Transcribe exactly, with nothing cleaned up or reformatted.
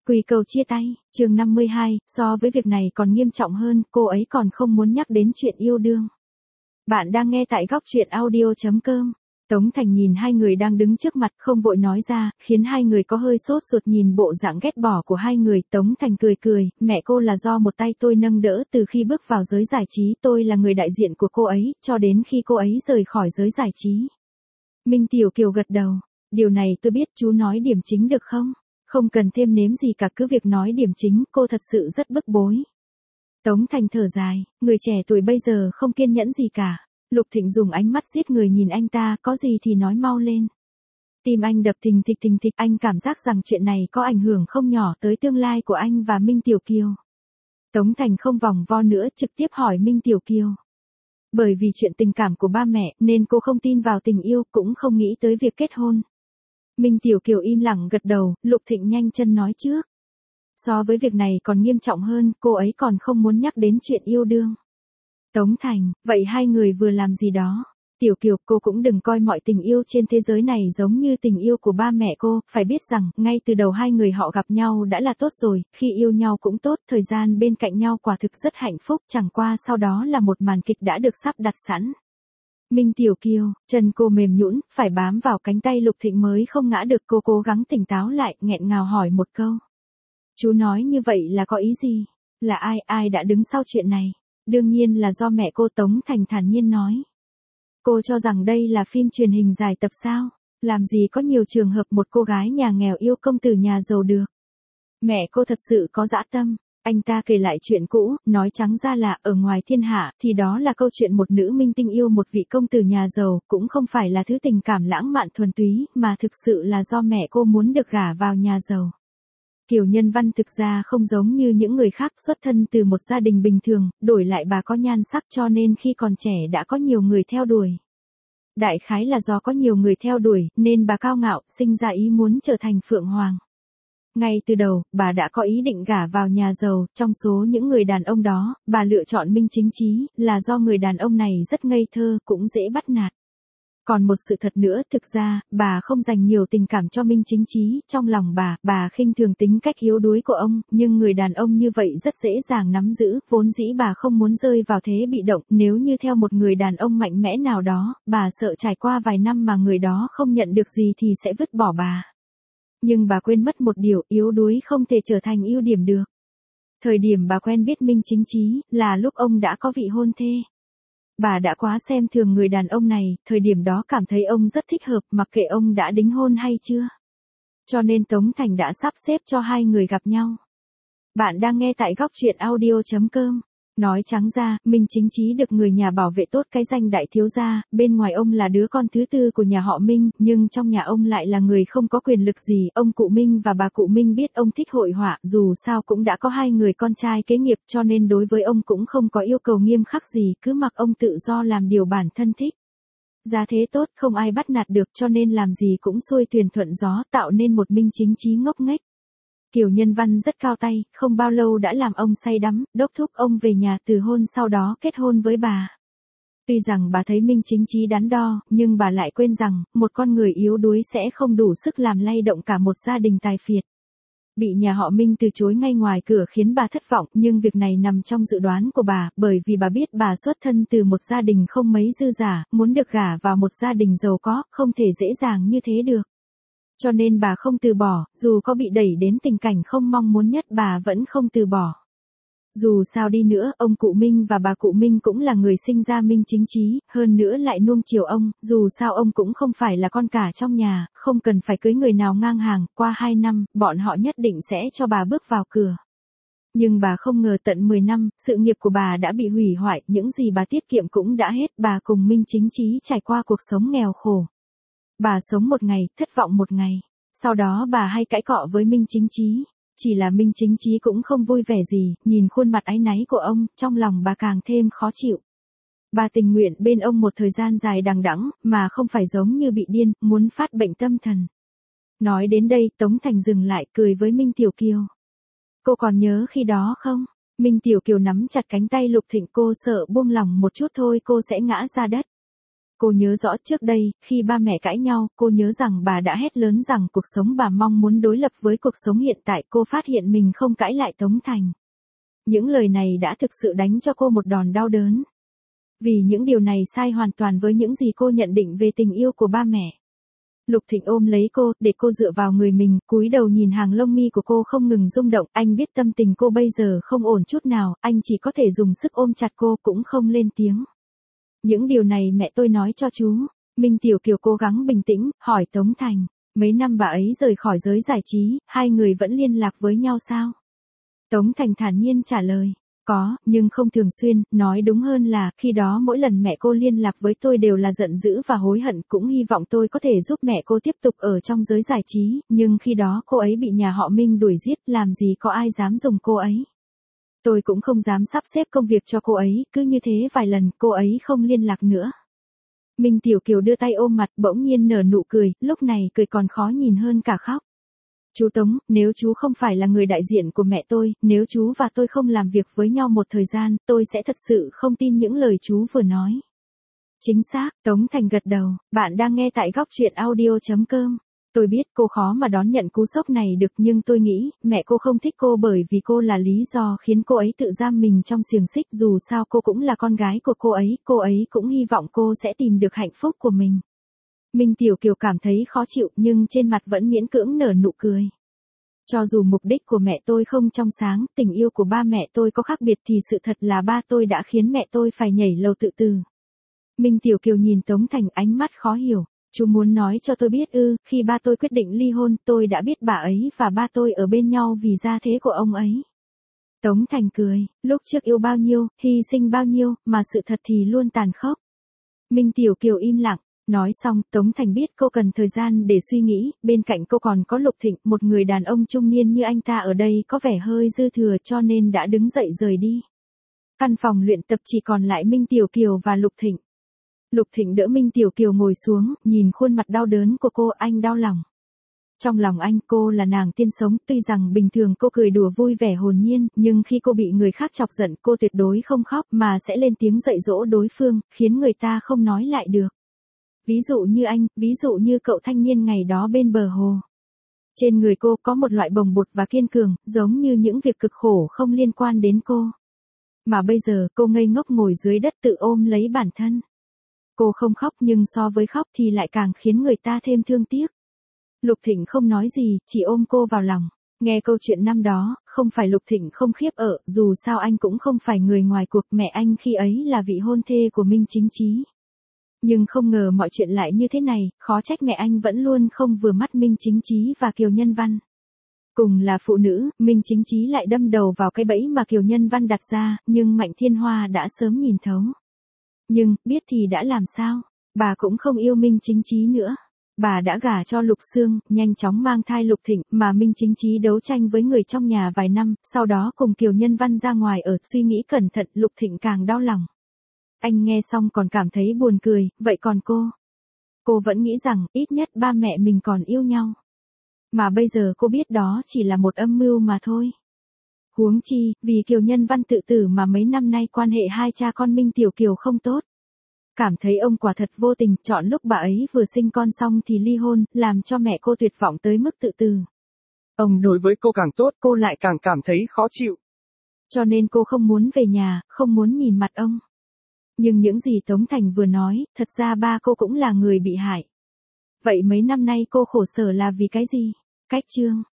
Quy cầu chia tay, chương năm mươi hai, so với việc này còn nghiêm trọng hơn, cô ấy còn không muốn nhắc đến chuyện yêu đương. Bạn đang nghe tại góc truyện audio chấm com. Tống Thành nhìn hai người đang đứng trước mặt không vội nói ra, khiến hai người có hơi sốt ruột nhìn bộ dạng ghét bỏ của hai người. Tống Thành cười cười, mẹ cô là do một tay tôi nâng đỡ từ khi bước vào giới giải trí, tôi là người đại diện của cô ấy, cho đến khi cô ấy rời khỏi giới giải trí. Minh Tiểu Kiều gật đầu, điều này tôi biết, chú nói điểm chính được không? Không cần thêm nếm gì cả, cứ việc nói điểm chính, cô thật sự rất bức bối. Tống Thành thở dài, người trẻ tuổi bây giờ không kiên nhẫn gì cả. Lục Thịnh dùng ánh mắt giết người nhìn anh ta, có gì thì nói mau lên. Tim anh đập thình thịch thình thịch, anh cảm giác rằng chuyện này có ảnh hưởng không nhỏ tới tương lai của anh và Minh Tiểu Kiều. Tống Thành không vòng vo nữa, trực tiếp hỏi Minh Tiểu Kiều. Bởi vì chuyện tình cảm của ba mẹ nên cô không tin vào tình yêu, cũng không nghĩ tới việc kết hôn. Minh Tiểu Kiều im lặng gật đầu, Lục Thịnh nhanh chân nói trước. So với việc này còn nghiêm trọng hơn, cô ấy còn không muốn nhắc đến chuyện yêu đương. Tống Thành, vậy hai người vừa làm gì đó? Tiểu Kiều, cô cũng đừng coi mọi tình yêu trên thế giới này giống như tình yêu của ba mẹ cô, phải biết rằng, ngay từ đầu hai người họ gặp nhau đã là tốt rồi, khi yêu nhau cũng tốt, thời gian bên cạnh nhau quả thực rất hạnh phúc, chẳng qua sau đó là một màn kịch đã được sắp đặt sẵn. Minh Tiểu Kiều, chân cô mềm nhũn, phải bám vào cánh tay Lục Thịnh mới không ngã được, cô cố gắng tỉnh táo lại, nghẹn ngào hỏi một câu. Chú nói như vậy là có ý gì? Là ai, ai đã đứng sau chuyện này? Đương nhiên là do mẹ cô. Tống Thành thản nhiên nói. Cô cho rằng đây là phim truyền hình dài tập sao? Làm gì có nhiều trường hợp một cô gái nhà nghèo yêu công tử nhà giàu được. Mẹ cô thật sự có dã tâm. Anh ta kể lại chuyện cũ, nói trắng ra là, ở ngoài thiên hạ, thì đó là câu chuyện một nữ minh tinh yêu một vị công tử nhà giàu, cũng không phải là thứ tình cảm lãng mạn thuần túy, mà thực sự là do mẹ cô muốn được gả vào nhà giàu. Kiều Nhân Văn thực ra không giống như những người khác, xuất thân từ một gia đình bình thường, đổi lại bà có nhan sắc cho nên khi còn trẻ đã có nhiều người theo đuổi. Đại khái là do có nhiều người theo đuổi, nên bà cao ngạo, sinh ra ý muốn trở thành Phượng Hoàng. Ngay từ đầu, bà đã có ý định gả vào nhà giàu, trong số những người đàn ông đó, bà lựa chọn Minh Chính Chí, là do người đàn ông này rất ngây thơ, cũng dễ bắt nạt. Còn một sự thật nữa, thực ra, bà không dành nhiều tình cảm cho Minh Chính Chí, trong lòng bà, bà khinh thường tính cách yếu đuối của ông, nhưng người đàn ông như vậy rất dễ dàng nắm giữ, vốn dĩ bà không muốn rơi vào thế bị động, nếu như theo một người đàn ông mạnh mẽ nào đó, bà sợ trải qua vài năm mà người đó không nhận được gì thì sẽ vứt bỏ bà. Nhưng bà quên mất một điều, yếu đuối không thể trở thành ưu điểm được. Thời điểm bà quen biết Minh Chính Chí, là lúc ông đã có vị hôn thê. Bà đã quá xem thường người đàn ông này, thời điểm đó cảm thấy ông rất thích hợp, mặc kệ ông đã đính hôn hay chưa. Cho nên Tống Thành đã sắp xếp cho hai người gặp nhau. Bạn đang nghe tại góc truyện audio chấm com. Nói trắng ra, Minh Chính Chí được người nhà bảo vệ tốt cái danh đại thiếu gia, bên ngoài ông là đứa con thứ tư của nhà họ Minh, nhưng trong nhà ông lại là người không có quyền lực gì. Ông cụ Minh và bà cụ Minh biết ông thích hội họa, dù sao cũng đã có hai người con trai kế nghiệp, cho nên đối với ông cũng không có yêu cầu nghiêm khắc gì, cứ mặc ông tự do làm điều bản thân thích. Gia thế tốt, không ai bắt nạt được, cho nên làm gì cũng xuôi thuyền thuận gió, tạo nên một Minh Chính Chí ngốc nghếch. Kiều Nhân Văn rất cao tay, không bao lâu đã làm ông say đắm, đốc thúc ông về nhà từ hôn, sau đó kết hôn với bà. Tuy rằng bà thấy Minh Chính Chí đắn đo, nhưng bà lại quên rằng, một con người yếu đuối sẽ không đủ sức làm lay động cả một gia đình tài phiệt. Bị nhà họ Minh từ chối ngay ngoài cửa khiến bà thất vọng, nhưng việc này nằm trong dự đoán của bà, bởi vì bà biết bà xuất thân từ một gia đình không mấy dư giả, muốn được gả vào một gia đình giàu có, không thể dễ dàng như thế được. Cho nên bà không từ bỏ, dù có bị đẩy đến tình cảnh không mong muốn nhất bà vẫn không từ bỏ. Dù sao đi nữa, ông cụ Minh và bà cụ Minh cũng là người sinh ra Minh Chính Chí, hơn nữa lại nuông chiều ông, dù sao ông cũng không phải là con cả trong nhà, không cần phải cưới người nào ngang hàng, qua hai năm, bọn họ nhất định sẽ cho bà bước vào cửa. Nhưng bà không ngờ tận mười năm, sự nghiệp của bà đã bị hủy hoại, những gì bà tiết kiệm cũng đã hết, bà cùng Minh Chính Chí trải qua cuộc sống nghèo khổ. Bà sống một ngày, thất vọng một ngày. Sau đó bà hay cãi cọ với Minh Chính Chí. Chỉ là Minh Chính Chí cũng không vui vẻ gì, nhìn khuôn mặt áy náy của ông, trong lòng bà càng thêm khó chịu. Bà tình nguyện bên ông một thời gian dài đằng đẵng, mà không phải giống như bị điên, muốn phát bệnh tâm thần. Nói đến đây, Tống Thành dừng lại, cười với Minh Tiểu Kiều. Cô còn nhớ khi đó không? Minh Tiểu Kiều nắm chặt cánh tay Lục Thịnh, cô sợ buông lỏng một chút thôi cô sẽ ngã ra đất. Cô nhớ rõ trước đây, khi ba mẹ cãi nhau, cô nhớ rằng bà đã hét lớn rằng cuộc sống bà mong muốn đối lập với cuộc sống hiện tại. Cô phát hiện mình không cãi lại Tống Thành. Những lời này đã thực sự đánh cho cô một đòn đau đớn. Vì những điều này sai hoàn toàn với những gì cô nhận định về tình yêu của ba mẹ. Lục Thịnh ôm lấy cô, để cô dựa vào người mình, cúi đầu nhìn hàng lông mi của cô không ngừng rung động. Anh biết tâm tình cô bây giờ không ổn chút nào, anh chỉ có thể dùng sức ôm chặt cô, cũng không lên tiếng. Những điều này mẹ tôi nói cho chú. Minh Tiểu Kiều cố gắng bình tĩnh, hỏi Tống Thành. Mấy năm bà ấy rời khỏi giới giải trí, hai người vẫn liên lạc với nhau sao? Tống Thành thản nhiên trả lời. Có, nhưng không thường xuyên, nói đúng hơn là, khi đó mỗi lần mẹ cô liên lạc với tôi đều là giận dữ và hối hận, cũng hy vọng tôi có thể giúp mẹ cô tiếp tục ở trong giới giải trí, nhưng khi đó cô ấy bị nhà họ Minh đuổi giết, làm gì có ai dám dùng cô ấy. Tôi cũng không dám sắp xếp công việc cho cô ấy, cứ như thế vài lần, cô ấy không liên lạc nữa. Minh Tiểu Kiều đưa tay ôm mặt, bỗng nhiên nở nụ cười, lúc này cười còn khó nhìn hơn cả khóc. Chú Tống, nếu chú không phải là người đại diện của mẹ tôi, nếu chú và tôi không làm việc với nhau một thời gian, tôi sẽ thật sự không tin những lời chú vừa nói. Chính xác, Tống Thành gật đầu, bạn đang nghe tại góc truyện audio chấm com. Tôi biết cô khó mà đón nhận cú sốc này được, nhưng tôi nghĩ, mẹ cô không thích cô bởi vì cô là lý do khiến cô ấy tự giam mình trong xiềng xích. Dù sao cô cũng là con gái của cô ấy, cô ấy cũng hy vọng cô sẽ tìm được hạnh phúc của mình. Minh Tiểu Kiều cảm thấy khó chịu nhưng trên mặt vẫn miễn cưỡng nở nụ cười. Cho dù mục đích của mẹ tôi không trong sáng, tình yêu của ba mẹ tôi có khác biệt thì sự thật là ba tôi đã khiến mẹ tôi phải nhảy lầu tự tử. Minh Tiểu Kiều nhìn Tống Thành, ánh mắt khó hiểu. Chú muốn nói cho tôi biết ư? Khi ba tôi quyết định ly hôn, tôi đã biết bà ấy và ba tôi ở bên nhau vì gia thế của ông ấy. Tống Thành cười, lúc trước yêu bao nhiêu, hy sinh bao nhiêu, mà sự thật thì luôn tàn khốc. Minh Tiểu Kiều im lặng. Nói xong, Tống Thành biết cô cần thời gian để suy nghĩ, bên cạnh cô còn có Lục Thịnh, một người đàn ông trung niên như anh ta ở đây có vẻ hơi dư thừa cho nên đã đứng dậy rời đi. Căn phòng luyện tập chỉ còn lại Minh Tiểu Kiều và Lục Thịnh. Lục Thịnh đỡ Minh Tiểu Kiều ngồi xuống, nhìn khuôn mặt đau đớn của cô, anh đau lòng. Trong lòng anh, cô là nàng tiên sống, tuy rằng bình thường cô cười đùa vui vẻ hồn nhiên, nhưng khi cô bị người khác chọc giận, cô tuyệt đối không khóc mà sẽ lên tiếng dạy dỗ đối phương, khiến người ta không nói lại được. Ví dụ như anh, ví dụ như cậu thanh niên ngày đó bên bờ hồ. Trên người cô có một loại bồng bột và kiên cường, giống như những việc cực khổ không liên quan đến cô. Mà bây giờ cô ngây ngốc ngồi dưới đất tự ôm lấy bản thân. Cô không khóc nhưng so với khóc thì lại càng khiến người ta thêm thương tiếc. Lục Thịnh không nói gì, chỉ ôm cô vào lòng. Nghe câu chuyện năm đó, không phải Lục Thịnh không khiếp ở, dù sao anh cũng không phải người ngoài cuộc, mẹ anh khi ấy là vị hôn thê của Minh Chính Chí. Nhưng không ngờ mọi chuyện lại như thế này, khó trách mẹ anh vẫn luôn không vừa mắt Minh Chính Chí và Kiều Nhân Văn. Cùng là phụ nữ, Minh Chính Chí lại đâm đầu vào cái bẫy mà Kiều Nhân Văn đặt ra, nhưng Mạnh Thiên Hoa đã sớm nhìn thấu. Nhưng, biết thì đã làm sao, bà cũng không yêu Minh Chính Chí nữa. Bà đã gả cho Lục Sương, nhanh chóng mang thai Lục Thịnh, mà Minh Chính Chí đấu tranh với người trong nhà vài năm, sau đó cùng Kiều Nhân Văn ra ngoài ở, suy nghĩ cẩn thận, Lục Thịnh càng đau lòng. Anh nghe xong còn cảm thấy buồn cười, vậy còn cô? Cô vẫn nghĩ rằng, ít nhất ba mẹ mình còn yêu nhau. Mà bây giờ cô biết đó chỉ là một âm mưu mà thôi. Huống chi, vì Kiều Nhân Văn tự tử mà mấy năm nay quan hệ hai cha con Minh Tiểu Kiều không tốt. Cảm thấy ông quả thật vô tình, chọn lúc bà ấy vừa sinh con xong thì ly hôn, làm cho mẹ cô tuyệt vọng tới mức tự tử. Ông đối với cô càng tốt, cô lại càng cảm thấy khó chịu. Cho nên cô không muốn về nhà, không muốn nhìn mặt ông. Nhưng những gì Tống Thành vừa nói, thật ra ba cô cũng là người bị hại. Vậy mấy năm nay cô khổ sở là vì cái gì? Cách chương.